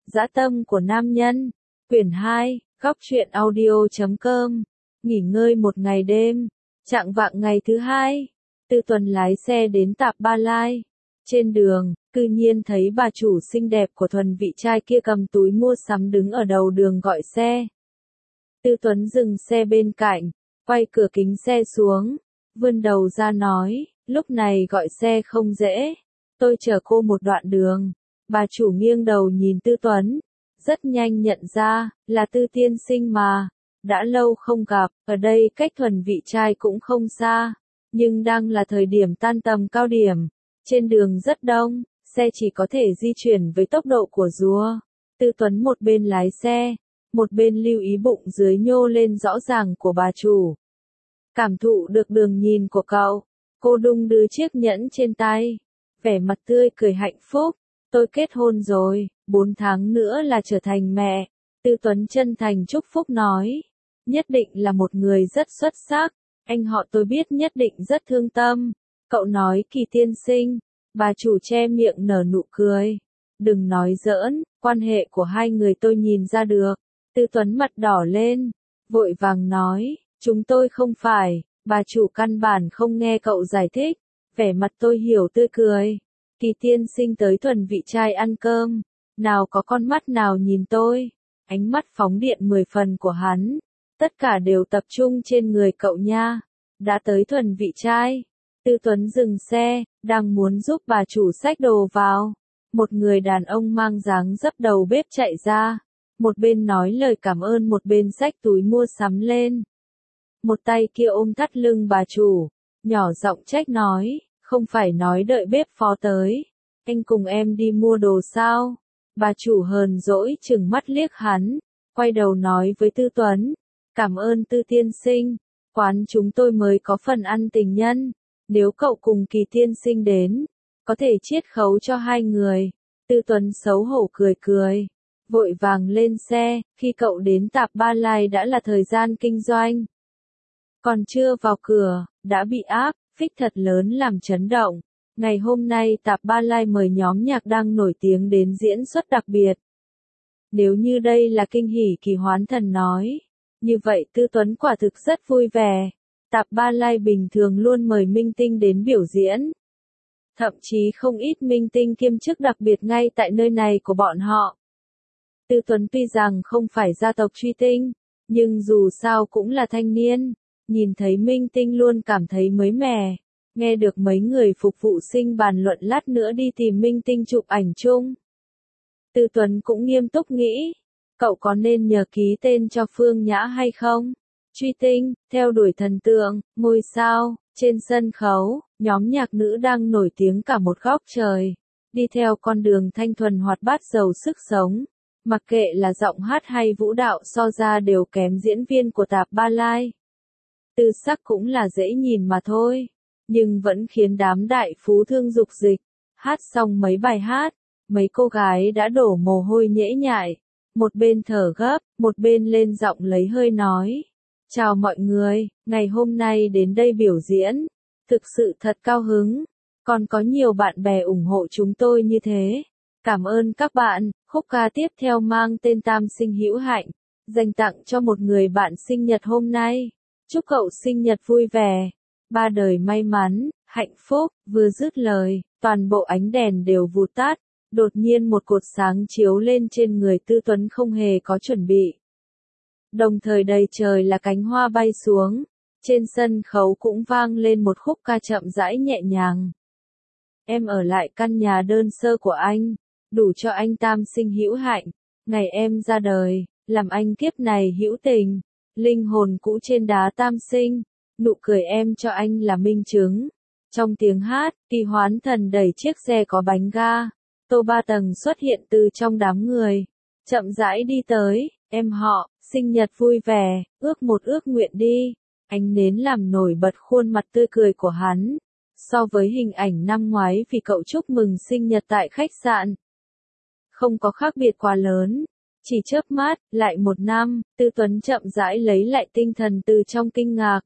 Dã tâm của nam nhân. Quyển 2, góc truyện audio.com. Nghỉ ngơi một ngày đêm. Chạng vạng ngày thứ hai, Tư Tuấn lái xe đến Tạp Ba Lai. Trên đường, cư nhiên thấy bà chủ xinh đẹp của thuần vị trai kia cầm túi mua sắm đứng ở đầu đường gọi xe. Tư Tuấn dừng xe bên cạnh, quay cửa kính xe xuống, vươn đầu ra nói, lúc này gọi xe không dễ, tôi chở cô một đoạn đường. Bà chủ nghiêng đầu nhìn Tư Tuấn, rất nhanh nhận ra, là Tư tiên sinh mà, đã lâu không gặp, ở đây cách thuần vị trai cũng không xa, nhưng đang là thời điểm tan tầm cao điểm, trên đường rất đông, xe chỉ có thể di chuyển với tốc độ của rùa. Tư Tuấn một bên lái xe, một bên lưu ý bụng dưới nhô lên rõ ràng của bà chủ. Cảm thụ được đường nhìn của cậu, cô đung đưa chiếc nhẫn trên tay, vẻ mặt tươi cười hạnh phúc. Tôi kết hôn rồi, 4 tháng nữa là trở thành mẹ. Tư Tuấn chân thành chúc phúc nói, nhất định là một người rất xuất sắc, anh họ tôi biết nhất định rất thương tâm. Cậu nói Kỳ tiên sinh, bà chủ che miệng nở nụ cười. Đừng nói giỡn, quan hệ của hai người tôi nhìn ra được. Tư Tuấn mặt đỏ lên, vội vàng nói, chúng tôi không phải, bà chủ căn bản không nghe cậu giải thích. Vẻ mặt tôi hiểu tươi cười. Kỳ tiên sinh tới thuần vị trai ăn cơm, nào có con mắt nào nhìn tôi, ánh mắt phóng điện 10 phần của hắn, tất cả đều tập trung trên người cậu nha. Đã tới thuần vị trai, Tư Tuấn dừng xe, đang muốn giúp bà chủ xách đồ vào. Một người đàn ông mang dáng dấp đầu bếp chạy ra, một bên nói lời cảm ơn một bên xách túi mua sắm lên. Một tay kia ôm thắt lưng bà chủ, nhỏ giọng trách nói, không phải nói đợi bếp phó tới, anh cùng em đi mua đồ sao? Bà chủ hờn dỗi chừng mắt liếc hắn, quay đầu nói với Tư Tuấn, cảm ơn Tư tiên sinh, quán chúng tôi mới có phần ăn tình nhân, nếu cậu cùng Kỳ tiên sinh đến, có thể chiết khấu cho hai người. Tư Tuấn xấu hổ cười cười, vội vàng lên xe, khi cậu đến Tạp Ba Lai đã là thời gian kinh doanh. Còn chưa vào cửa, đã bị áp phích thật lớn làm chấn động. Ngày hôm nay Tạp Ba Lai mời nhóm nhạc đang nổi tiếng đến diễn xuất đặc biệt. Nếu như đây là kinh hỉ Kỳ Hoán Thần nói, như vậy Tư Tuấn quả thực rất vui vẻ. Tạp Ba Lai bình thường luôn mời minh tinh đến biểu diễn. Thậm chí không ít minh tinh kiêm chức đặc biệt ngay tại nơi này của bọn họ. Tư Tuấn tuy rằng không phải gia tộc truy tinh, nhưng dù sao cũng là thanh niên. Nhìn thấy minh tinh luôn cảm thấy mới mẻ, nghe được mấy người phục vụ sinh bàn luận lát nữa đi tìm minh tinh chụp ảnh chung. Tư Tuấn cũng nghiêm túc nghĩ, cậu có nên nhờ ký tên cho Phương Nhã hay không? Truy tinh, theo đuổi thần tượng, ngôi sao, trên sân khấu, nhóm nhạc nữ đang nổi tiếng cả một góc trời, đi theo con đường thanh thuần hoạt bát giàu sức sống. Mặc kệ là giọng hát hay vũ đạo so ra đều kém diễn viên của Tạp Ba Lai. Tư sắc cũng là dễ nhìn mà thôi, nhưng vẫn khiến đám đại phú thương dục dịch. Hát xong mấy bài hát, mấy cô gái đã đổ mồ hôi nhễ nhại, một bên thở gấp, một bên lên giọng lấy hơi nói. Chào mọi người, ngày hôm nay đến đây biểu diễn, thực sự thật cao hứng, còn có nhiều bạn bè ủng hộ chúng tôi như thế. Cảm ơn các bạn. Khúc ca tiếp theo mang tên Tam Sinh Hữu Hạnh, dành tặng cho một người bạn sinh nhật hôm nay. Chúc cậu sinh nhật vui vẻ, ba đời may mắn, hạnh phúc. Vừa dứt lời, toàn bộ ánh đèn đều vụt tắt, đột nhiên một cột sáng chiếu lên trên người Tư Tuấn không hề có chuẩn bị. Đồng thời đầy trời là cánh hoa bay xuống, trên sân khấu cũng vang lên một khúc ca chậm rãi nhẹ nhàng. Em ở lại căn nhà đơn sơ của anh, đủ cho anh tam sinh hữu hạnh, ngày em ra đời, làm anh kiếp này hữu tình. Linh hồn cũ trên đá tam sinh, nụ cười em cho anh là minh chứng. Trong tiếng hát, Kỳ Hoán Thần đẩy chiếc xe có bánh ga, tô 3 tầng xuất hiện từ trong đám người, chậm rãi đi tới, em họ, sinh nhật vui vẻ, ước một ước nguyện đi. Ánh nến làm nổi bật khuôn mặt tươi cười của hắn, so với hình ảnh năm ngoái vì cậu chúc mừng sinh nhật tại khách sạn. Không có khác biệt quá lớn. Chỉ chớp mắt, lại một năm, Tư Tuấn chậm rãi lấy lại tinh thần từ trong kinh ngạc.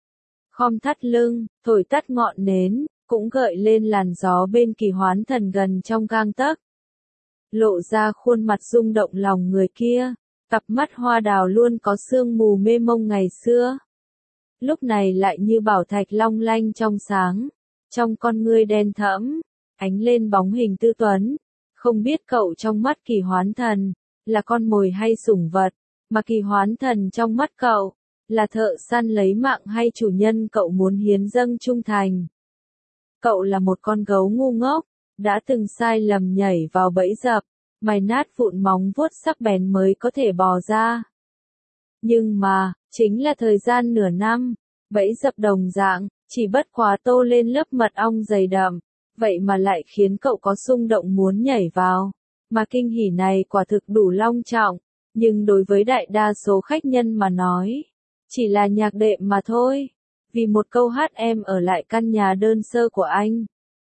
Khom thắt lưng, thổi tắt ngọn nến, cũng gợi lên làn gió bên Kỳ Hoán Thần gần trong gang tấc. lộ ra khuôn mặt rung động lòng người kia, cặp mắt hoa đào luôn có sương mù mê mông ngày xưa. Lúc này lại như bảo thạch long lanh trong sáng, trong con ngươi đen thẫm, ánh lên bóng hình Tư Tuấn. Không biết cậu trong mắt Kỳ Hoán Thần, là con mồi hay sủng vật, mà Kỳ Hoán Thần trong mắt cậu, là thợ săn lấy mạng hay chủ nhân cậu muốn hiến dâng trung thành. Cậu là một con gấu ngu ngốc, đã từng sai lầm nhảy vào bẫy dập, mài nát vụn móng vuốt sắc bén mới có thể bò ra. Nhưng mà, chính là thời gian nửa năm, bẫy dập đồng dạng, chỉ bất quá tô lên lớp mật ong dày đậm, vậy mà lại khiến cậu có xung động muốn nhảy vào. Mà kinh hỉ này quả thực đủ long trọng, nhưng đối với đại đa số khách nhân mà nói, chỉ là nhạc đệm mà thôi. Vì một câu hát em ở lại căn nhà đơn sơ của anh,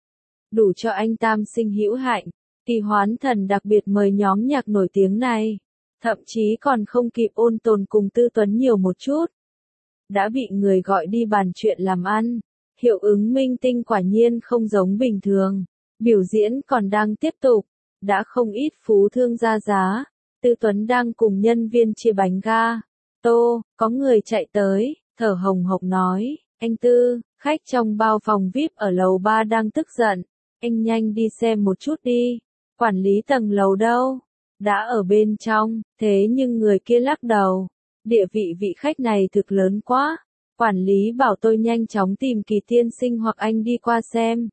đủ cho anh tam sinh hữu hạnh. Kỳ Hoán Thần đặc biệt mời nhóm nhạc nổi tiếng này, thậm chí còn không kịp ôn tồn cùng Tư Tuấn nhiều một chút, đã bị người gọi đi bàn chuyện làm ăn. Hiệu ứng minh tinh quả nhiên không giống bình thường, biểu diễn còn đang tiếp tục, đã không ít phú thương ra giá. Tư Tuấn đang cùng nhân viên chia bánh ga, tô, có người chạy tới, thở hồng hộc nói, anh Tư, khách trong bao phòng VIP ở lầu 3 đang tức giận, anh nhanh đi xem một chút đi, quản lý tầng lầu đâu, đã ở bên trong. Thế nhưng người kia lắc đầu, địa vị vị khách này thực lớn quá, quản lý bảo tôi nhanh chóng tìm Kỳ tiên sinh hoặc anh đi qua xem.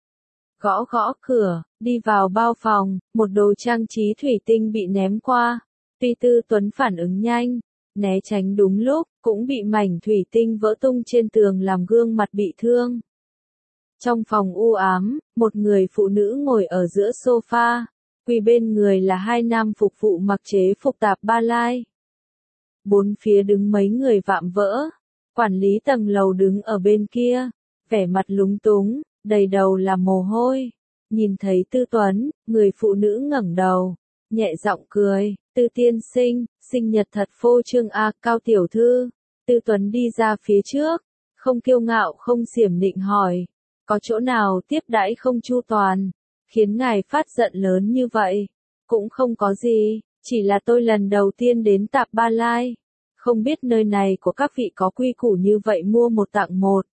Gõ gõ cửa, đi vào bao phòng, một đồ trang trí thủy tinh bị ném qua. Tuy Tư Tuấn phản ứng nhanh, né tránh đúng lúc, cũng bị mảnh thủy tinh vỡ tung trên tường làm gương mặt bị thương. Trong phòng u ám, một người phụ nữ ngồi ở giữa sofa, quỳ bên người là hai nam phục vụ mặc chế phục tạp Ba Lai. Bốn phía đứng mấy người vạm vỡ, quản lý tầng lầu đứng ở bên kia, vẻ mặt lúng túng, đầy đầu là mồ hôi. Nhìn thấy Tư Tuấn, người phụ nữ ngẩng đầu, nhẹ giọng cười, Tư tiên sinh, sinh nhật thật phô trương a, Cao tiểu thư. Tư Tuấn đi ra phía trước, không kiêu ngạo không xiểm nịnh hỏi, có chỗ nào tiếp đãi không chu toàn, khiến ngài phát giận lớn như vậy? Cũng không có gì, chỉ là tôi lần đầu tiên đến tạp Ba Lai, không biết nơi này của các vị có quy củ như vậy mua một tặng một.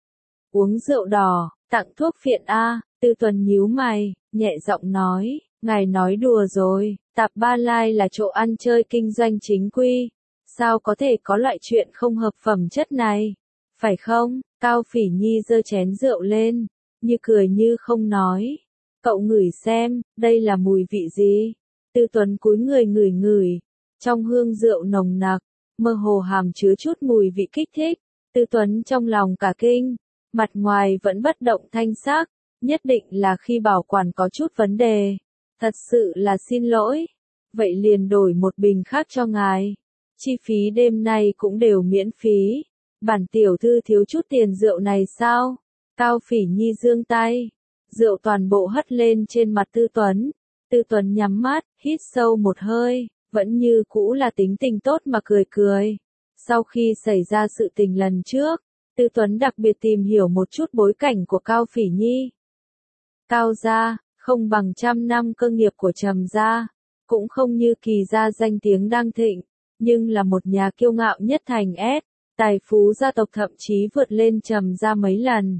Uống rượu đỏ, tặng thuốc phiện a. Tư Tuấn nhíu mày, nhẹ giọng nói, ngài nói đùa rồi, tạp Ba Lai là chỗ ăn chơi kinh doanh chính quy, sao có thể có loại chuyện không hợp phẩm chất này, phải không? Cao Phỉ Nhi giơ chén rượu lên, như cười như không nói, cậu ngửi xem, đây là mùi vị gì? Tư Tuấn cúi người ngửi ngửi, trong hương rượu nồng nặc, mơ hồ hàm chứa chút mùi vị kích thích. Tư Tuấn trong lòng cả kinh, mặt ngoài vẫn bất động thanh sắc, nhất định là khi bảo quản có chút vấn đề. Thật sự là xin lỗi, vậy liền đổi một bình khác cho ngài. Chi phí đêm nay cũng đều miễn phí. Bản tiểu thư thiếu chút tiền rượu này sao? Cao Phỉ Nhi giương tay, rượu toàn bộ hất lên trên mặt Tư Tuấn. Tư Tuấn nhắm mắt, hít sâu một hơi, vẫn như cũ là tính tình tốt mà cười cười. Sau khi xảy ra sự tình lần trước, Tư Tuấn đặc biệt tìm hiểu một chút bối cảnh của Cao Phỉ Nhi. Cao gia, không bằng trăm năm cơ nghiệp của Trầm gia, cũng không như Kỳ gia danh tiếng đang thịnh, nhưng là một nhà kiêu ngạo nhất thành S, tài phú gia tộc thậm chí vượt lên Trầm gia mấy lần.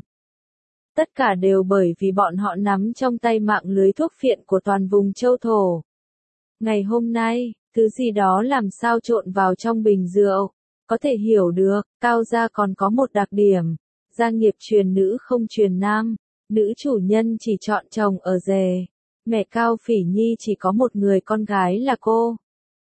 Tất cả đều bởi vì bọn họ nắm trong tay mạng lưới thuốc phiện của toàn vùng châu thổ. Ngày hôm nay, thứ gì đó làm sao trộn vào trong bình rượu, có thể hiểu được. Cao gia còn có một đặc điểm, gia nghiệp truyền nữ không truyền nam, nữ chủ nhân chỉ chọn chồng ở rể. Mẹ Cao Phỉ Nhi chỉ có một người con gái là cô.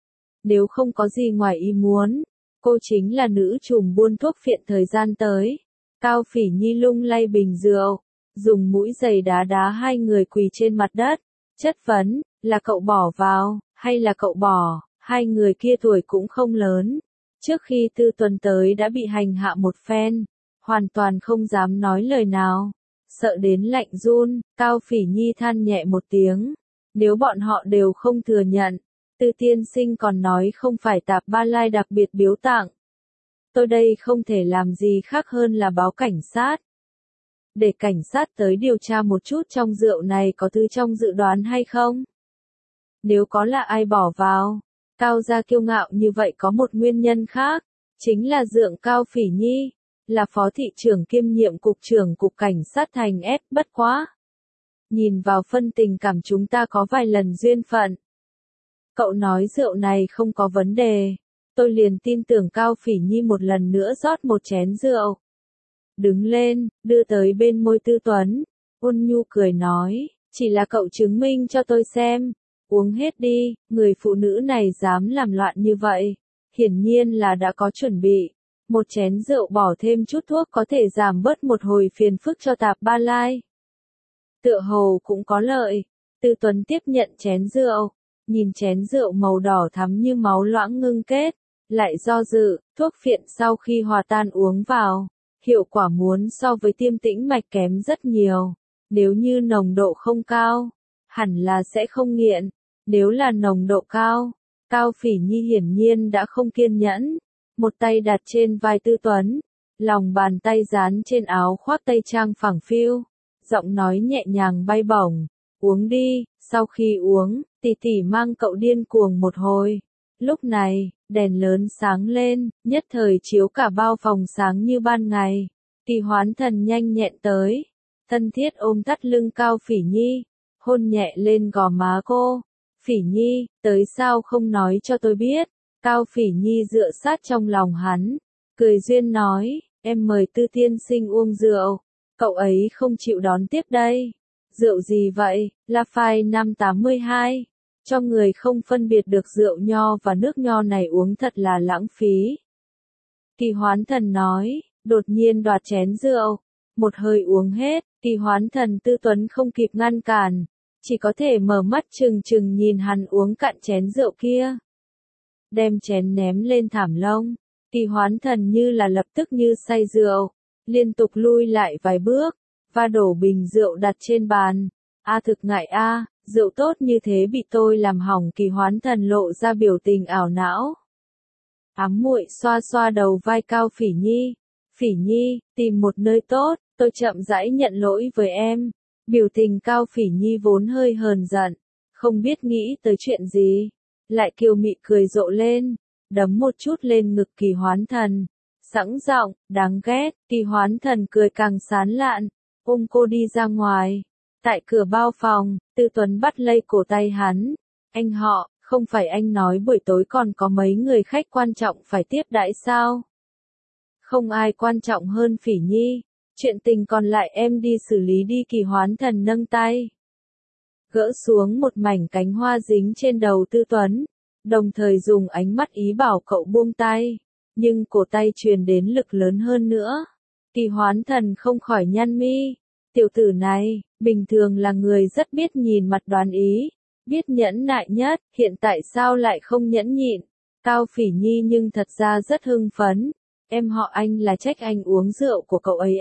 Nếu không có gì ngoài ý muốn, cô chính là nữ trùm buôn thuốc phiện thời gian tới. Cao Phỉ Nhi lung lay bình rượu, dùng mũi giày đá đá hai người quỳ trên mặt đất, chất vấn, là cậu bỏ vào, hay là cậu bỏ? Hai người kia tuổi cũng không lớn, trước khi Tư Tuấn tới đã bị hành hạ một phen, hoàn toàn không dám nói lời nào, sợ đến lạnh run. Cao Phỉ Nhi than nhẹ một tiếng, nếu bọn họ đều không thừa nhận, Tư tiên sinh còn nói không phải tạp Ba Lai đặc biệt biếu tặng. Tôi đây không thể làm gì khác hơn là báo cảnh sát. Để cảnh sát tới điều tra một chút trong rượu này có thứ trong dự đoán hay không? Nếu có là ai bỏ vào. Cao gia kiêu ngạo như vậy có một nguyên nhân khác, chính là dượng Cao Phỉ Nhi, là phó thị trưởng kiêm nhiệm cục trưởng cục cảnh sát thành S, bất quá. Nhìn vào phân tình cảm chúng ta có vài lần duyên phận. Cậu nói rượu này không có vấn đề, tôi liền tin tưởng Cao Phỉ Nhi một lần nữa rót một chén rượu. Đứng lên, đưa tới bên môi Tư Tuấn, ôn nhu cười nói, chỉ là cậu chứng minh cho tôi xem, uống hết đi, người phụ nữ này dám làm loạn như vậy, hiển nhiên là đã có chuẩn bị. Một chén rượu bỏ thêm chút thuốc có thể giảm bớt một hồi phiền phức cho Tạp Ba Lai. Tựa hồ cũng có lợi. Tư Tuấn tiếp nhận chén rượu, nhìn chén rượu màu đỏ thắm như máu loãng ngưng kết, lại do dự, thuốc phiện sau khi hòa tan uống vào, hiệu quả muốn so với tiêm tĩnh mạch kém rất nhiều. Nếu như nồng độ không cao, hẳn là sẽ không nghiện. Nếu là nồng độ cao, Cao Phỉ Nhi hiển nhiên đã không kiên nhẫn. Một tay đặt trên vai Tư Tuấn, lòng bàn tay dán trên áo khoác tây trang phẳng phiu, giọng nói nhẹ nhàng bay bổng, uống đi, sau khi uống, tỷ tỷ mang cậu điên cuồng một hồi. Lúc này, đèn lớn sáng lên, nhất thời chiếu cả bao phòng sáng như ban ngày. Kỳ Hoán Thần nhanh nhẹn tới, thân thiết ôm thắt lưng Cao Phỉ Nhi, hôn nhẹ lên gò má cô. Phỉ Nhi, tới sao không nói cho tôi biết. Cao Phỉ Nhi dựa sát trong lòng hắn, cười duyên nói, em mời Tư tiên sinh uống rượu, cậu ấy không chịu đón tiếp đây. Rượu gì vậy? Lafite năm 82. Cho người không phân biệt được rượu nho và nước nho này uống thật là lãng phí. Kỳ Hoán Thần nói, đột nhiên đoạt chén rượu, một hơi uống hết. Kỳ Hoán Thần Tư Tuấn không kịp ngăn cản, chỉ có thể mở mắt trừng trừng nhìn hắn uống cạn chén rượu kia. Đem chén ném lên thảm lông, Kỳ Hoán Thần như là lập tức như say rượu, liên tục lui lại vài bước, và đổ bình rượu đặt trên bàn. Thực ngại rượu tốt như thế bị tôi làm hỏng. Kỳ Hoán Thần lộ ra biểu tình ảo não. Ám muội xoa xoa đầu vai Cao Phỉ Nhi. Phỉ Nhi, tìm một nơi tốt, tôi chậm rãi nhận lỗi với em. Biểu tình Cao Phỉ Nhi vốn hơi hờn giận, không biết nghĩ tới chuyện gì, lại kiều mị cười rộ lên, đấm một chút lên ngực Kỳ Hoán Thần. Sẵn giọng, đáng ghét. Kỳ Hoán Thần cười càng sán lạn, ôm cô đi ra ngoài. Tại cửa bao phòng, Tư Tuấn bắt lấy cổ tay hắn. Anh họ, không phải anh nói buổi tối còn có mấy người khách quan trọng phải tiếp đãi sao? Không ai quan trọng hơn Phỉ Nhi. Chuyện tình còn lại em đi xử lý đi. Kỳ Hoán Thần nâng tay, gỡ xuống một mảnh cánh hoa dính trên đầu Tư Tuấn, đồng thời dùng ánh mắt ý bảo cậu buông tay, nhưng cổ tay truyền đến lực lớn hơn nữa. Kỳ Hoán Thần không khỏi nhăn mi, tiểu tử này, bình thường là người rất biết nhìn mặt đoán ý, biết nhẫn nại nhất, hiện tại sao lại không nhẫn nhịn. Cao Phỉ Nhi nhưng thật ra rất hưng phấn, em họ anh là trách anh uống rượu của cậu ấy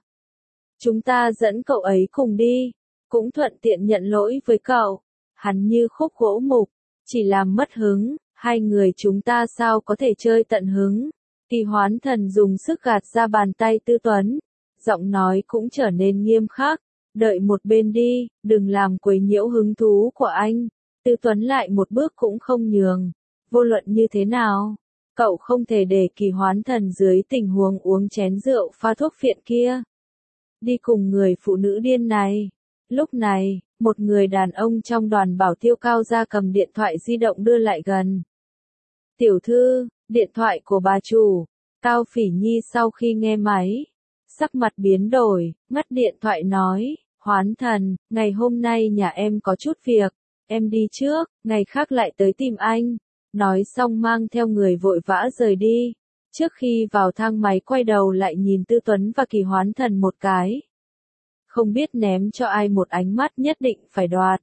Chúng ta dẫn cậu ấy cùng đi, cũng thuận tiện nhận lỗi với cậu. Hắn như khúc gỗ mục, chỉ làm mất hứng, hai người chúng ta sao có thể chơi tận hứng. Kỳ Hoán Thần dùng sức gạt ra bàn tay Tư Tuấn, giọng nói cũng trở nên nghiêm khắc, đợi một bên đi, đừng làm quấy nhiễu hứng thú của anh. Tư Tuấn lại một bước cũng không nhường, vô luận như thế nào, cậu không thể để Kỳ Hoán Thần dưới tình huống uống chén rượu pha thuốc phiện kia, đi cùng người phụ nữ điên này. Lúc này, một người đàn ông trong đoàn bảo tiêu Cao gia cầm điện thoại di động đưa lại gần. Tiểu thư, điện thoại của bà chủ. Cao Phỉ Nhi sau khi nghe máy, sắc mặt biến đổi, ngắt điện thoại nói, Hoán Thần, ngày hôm nay nhà em có chút việc, em đi trước, ngày khác lại tới tìm anh. Nói xong mang theo người vội vã rời đi. Trước khi vào thang máy quay đầu lại nhìn Tư Tuấn và Kỳ Hoán Thần một cái. Không biết ném cho ai một ánh mắt nhất định phải đoạt.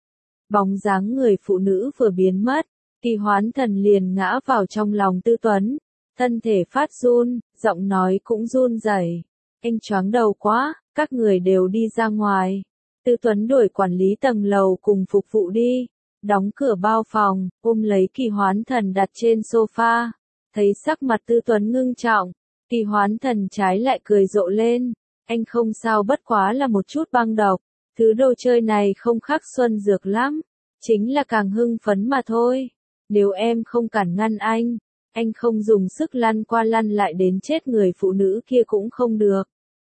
Bóng dáng người phụ nữ vừa biến mất, Kỳ Hoán Thần liền ngã vào trong lòng Tư Tuấn, thân thể phát run, giọng nói cũng run rẩy. Anh choáng đầu quá, các người đều đi ra ngoài. Tư Tuấn đuổi quản lý tầng lầu cùng phục vụ đi, đóng cửa bao phòng, ôm lấy Kỳ Hoán Thần đặt trên sofa. Thấy sắc mặt Tư Tuấn ngưng trọng, Kỳ Hoán Thần trái lại cười rộ lên. Anh không sao, bất quá là một chút băng độc, thứ đồ chơi này không khác xuân dược lắm. chính là càng hưng phấn mà thôi. Nếu em không cản ngăn anh không dùng sức lăn qua lăn lại đến chết người phụ nữ kia cũng không được.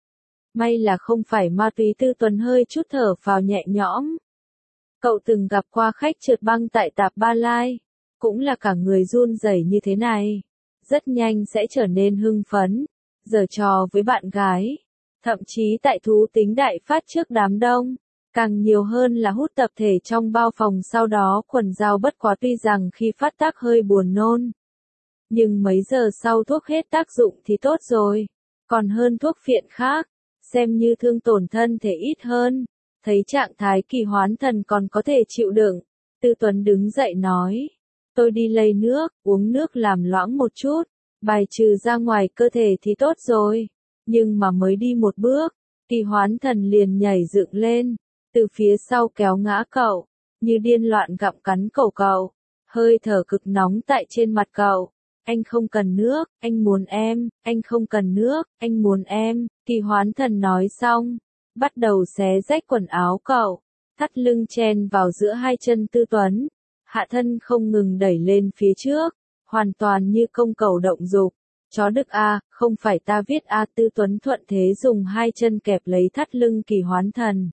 May là không phải ma túy. Tư Tuấn hơi chút thở phào nhẹ nhõm. Cậu từng gặp qua khách trượt băng tại tạp Ba Lai, cũng là cả người run rẩy như thế này. Rất nhanh sẽ trở nên hưng phấn, giở trò với bạn gái. Thậm chí tại thú tính đại phát trước đám đông. Càng nhiều hơn là hút tập thể trong bao phòng sau đó quần dao bất quá. Tuy rằng khi phát tác hơi buồn nôn. Nhưng mấy giờ sau thuốc hết tác dụng thì tốt rồi. Còn hơn thuốc phiện khác. Xem như thương tổn thân thể ít hơn. Thấy trạng thái Kỳ Hoán Thần còn có thể chịu đựng. Tư Tuấn đứng dậy nói. Tôi đi lấy nước, uống nước làm loãng một chút. Bài trừ ra ngoài cơ thể thì tốt rồi. Nhưng mà mới đi một bước. Kỳ Hoán Thần liền nhảy dựng lên. Từ phía sau kéo ngã cậu. Như điên loạn gặm cắn cổ cậu. Hơi thở cực nóng tại trên mặt cậu. Anh không cần nước, anh muốn em, anh không cần nước, anh muốn em. Kỳ Hoán Thần nói xong. Bắt đầu xé rách quần áo cậu. Thắt lưng chen vào giữa hai chân Tư Tuấn. Hạ thân không ngừng đẩy lên phía trước. Hoàn toàn như công cầu động dục. Chó Đức A, không phải ta viết A. Tư Tuấn thuận thế dùng hai chân kẹp lấy thắt lưng Kỳ Hoán Thần.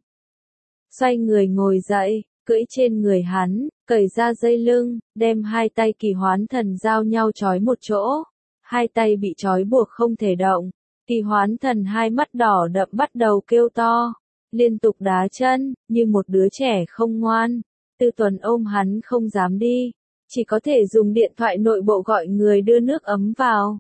Xoay người ngồi dậy, cưỡi trên người hắn, cởi ra dây lưng, đem hai tay Kỳ Hoán Thần giao nhau trói một chỗ. Hai tay bị trói buộc không thể động. Kỳ Hoán Thần hai mắt đỏ đậm bắt đầu kêu to, liên tục đá chân, như một đứa trẻ không ngoan. Tư Tuấn ôm hắn không dám đi, chỉ có thể dùng điện thoại nội bộ gọi người đưa nước ấm vào.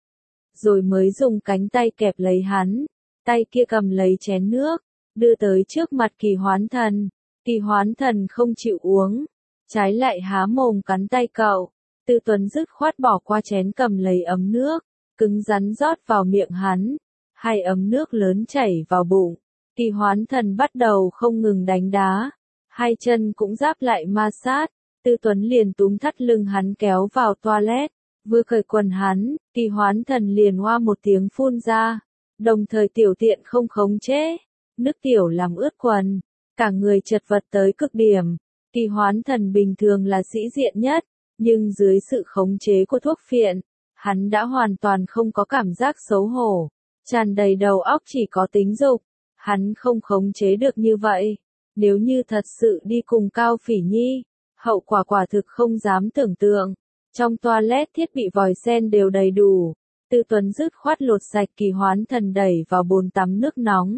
Rồi mới dùng cánh tay kẹp lấy hắn, tay kia cầm lấy chén nước, đưa tới trước mặt Kỳ Hoán Thần. Kỳ Hoán Thần không chịu uống, trái lại há mồm cắn tay cậu. Tư Tuấn dứt khoát bỏ qua chén cầm lấy ấm nước, cứng rắn rót vào miệng hắn. Hai ấm nước lớn chảy vào bụng. Kỳ Hoán Thần bắt đầu không ngừng đánh đá. Hai chân cũng giáp lại ma sát. Tư Tuấn liền túm thắt lưng hắn kéo vào toilet. Vừa cởi quần hắn, Kỳ Hoán Thần liền oa một tiếng phun ra. Đồng thời tiểu tiện không khống chế. Nước tiểu làm ướt quần. Cả người chật vật tới cực điểm. Kỳ Hoán Thần bình thường là sĩ diện nhất. Nhưng dưới sự khống chế của thuốc phiện, hắn đã hoàn toàn không có cảm giác xấu hổ. Tràn đầy đầu óc chỉ có tính dục. Hắn không khống chế được như vậy. Nếu như thật sự đi cùng Cao Phỉ Nhi, hậu quả quả thực không dám tưởng tượng. Trong toilet thiết bị vòi sen đều đầy đủ. Tư Tuấn dứt khoát lột sạch Kỳ Hoán Thần đẩy vào bồn tắm nước nóng.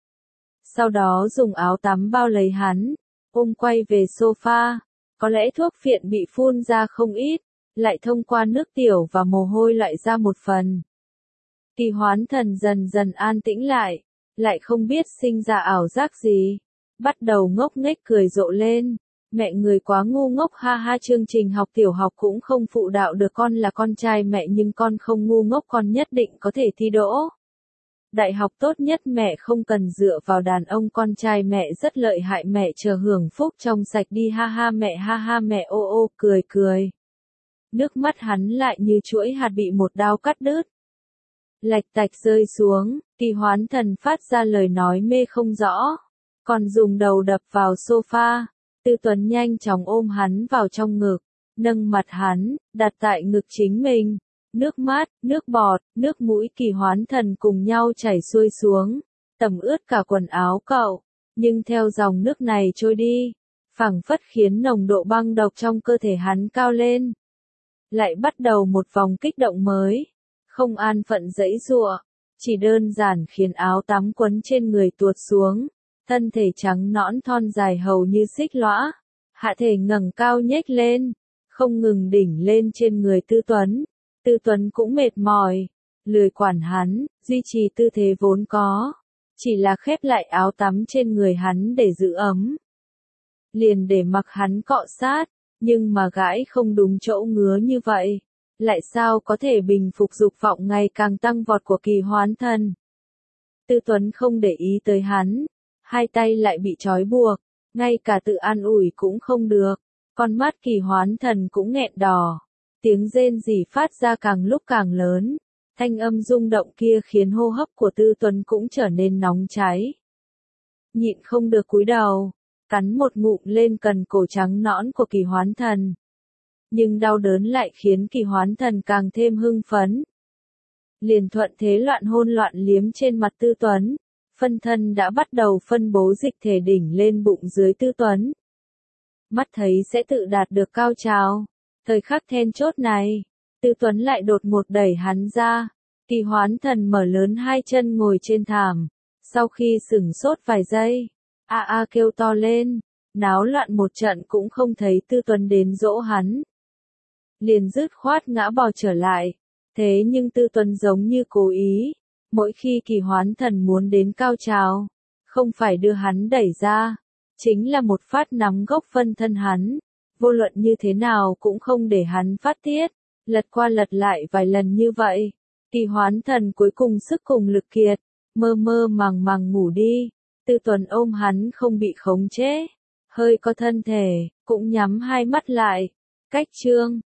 Sau đó dùng áo tắm bao lấy hắn, ôm quay về sofa. Có lẽ thuốc phiện bị phun ra không ít, lại thông qua nước tiểu và mồ hôi loại ra một phần. Kỳ Hoán Thần dần dần an tĩnh lại không biết sinh ra ảo giác gì. Bắt đầu ngốc nghếch cười rộ lên. Mẹ người quá ngu ngốc ha ha. Chương trình học tiểu học cũng không phụ đạo được con là con trai mẹ, nhưng con không ngu ngốc, con nhất định có thể thi đỗ đại học tốt nhất. Mẹ không cần dựa vào đàn ông, con trai mẹ rất lợi hại, mẹ chờ hưởng phúc trong sạch đi ha ha mẹ ô ô cười cười. Nước mắt hắn lại như chuỗi hạt bị một đao cắt đứt. Lạch tạch rơi xuống. Kỳ Hoán Thần phát ra lời nói mê không rõ, còn dùng đầu đập vào sofa. Tư Tuấn nhanh chóng ôm hắn vào trong ngực, nâng mặt hắn, đặt tại ngực chính mình. Nước mắt, nước bọt, nước mũi Kỳ Hoán Thần cùng nhau chảy xuôi xuống, tẩm ướt cả quần áo cậu. Nhưng theo dòng nước này trôi đi, phảng phất khiến nồng độ băng độc trong cơ thể hắn cao lên. Lại bắt đầu một vòng kích động mới. Không an phận giãy giụa, chỉ đơn giản khiến áo tắm quấn trên người tuột xuống. Thân thể trắng nõn thon dài hầu như xích lõa. Hạ thể ngẩng cao nhếch lên, không ngừng đỉnh lên trên người Tư Tuấn. Tư Tuấn cũng mệt mỏi, lười quản hắn, duy trì tư thế vốn có. Chỉ là khép lại áo tắm trên người hắn để giữ ấm. Liền để mặc hắn cọ sát, nhưng mà gãi không đúng chỗ ngứa như vậy. Lại sao có thể bình phục dục vọng ngày càng tăng vọt của Kỳ Hoán Thần. Tư Tuấn không để ý tới hắn. Hai tay lại bị trói buộc, ngay cả tự an ủi cũng không được. Con mắt Kỳ Hoán Thần cũng nghẹn đỏ. Tiếng rên rỉ phát ra càng lúc càng lớn. Thanh âm rung động kia khiến hô hấp của Tư Tuấn cũng trở nên nóng cháy. Nhịn không được cúi đầu, cắn một ngụm lên cần cổ trắng nõn của Kỳ Hoán Thần. Nhưng đau đớn lại khiến Kỳ Hoán Thần càng thêm hưng phấn. Liền thuận thế loạn hôn loạn liếm trên mặt Tư Tuấn, phân thân đã bắt đầu phân bố dịch thể đỉnh lên bụng dưới Tư Tuấn. Mắt thấy sẽ tự đạt được cao trào, thời khắc then chốt này, Tư Tuấn lại đột ngột đẩy hắn ra. Kỳ Hoán Thần mở lớn hai chân ngồi trên thảm, sau khi sửng sốt vài giây, kêu to lên, náo loạn một trận cũng không thấy Tư Tuấn đến dỗ hắn. Liền dứt khoát ngã bò trở lại, thế nhưng Tư Tuấn giống như cố ý, mỗi khi Kỳ Hoán Thần muốn đến cao trào, không phải đưa hắn đẩy ra, chính là một phát nắm gốc phân thân hắn, vô luận như thế nào cũng không để hắn phát tiết, lật qua lật lại vài lần như vậy. Kỳ Hoán Thần cuối cùng sức cùng lực kiệt, mơ mơ màng màng ngủ đi. Tư Tuấn ôm hắn không bị khống chế, hơi có thân thể, cũng nhắm hai mắt lại. Cách chương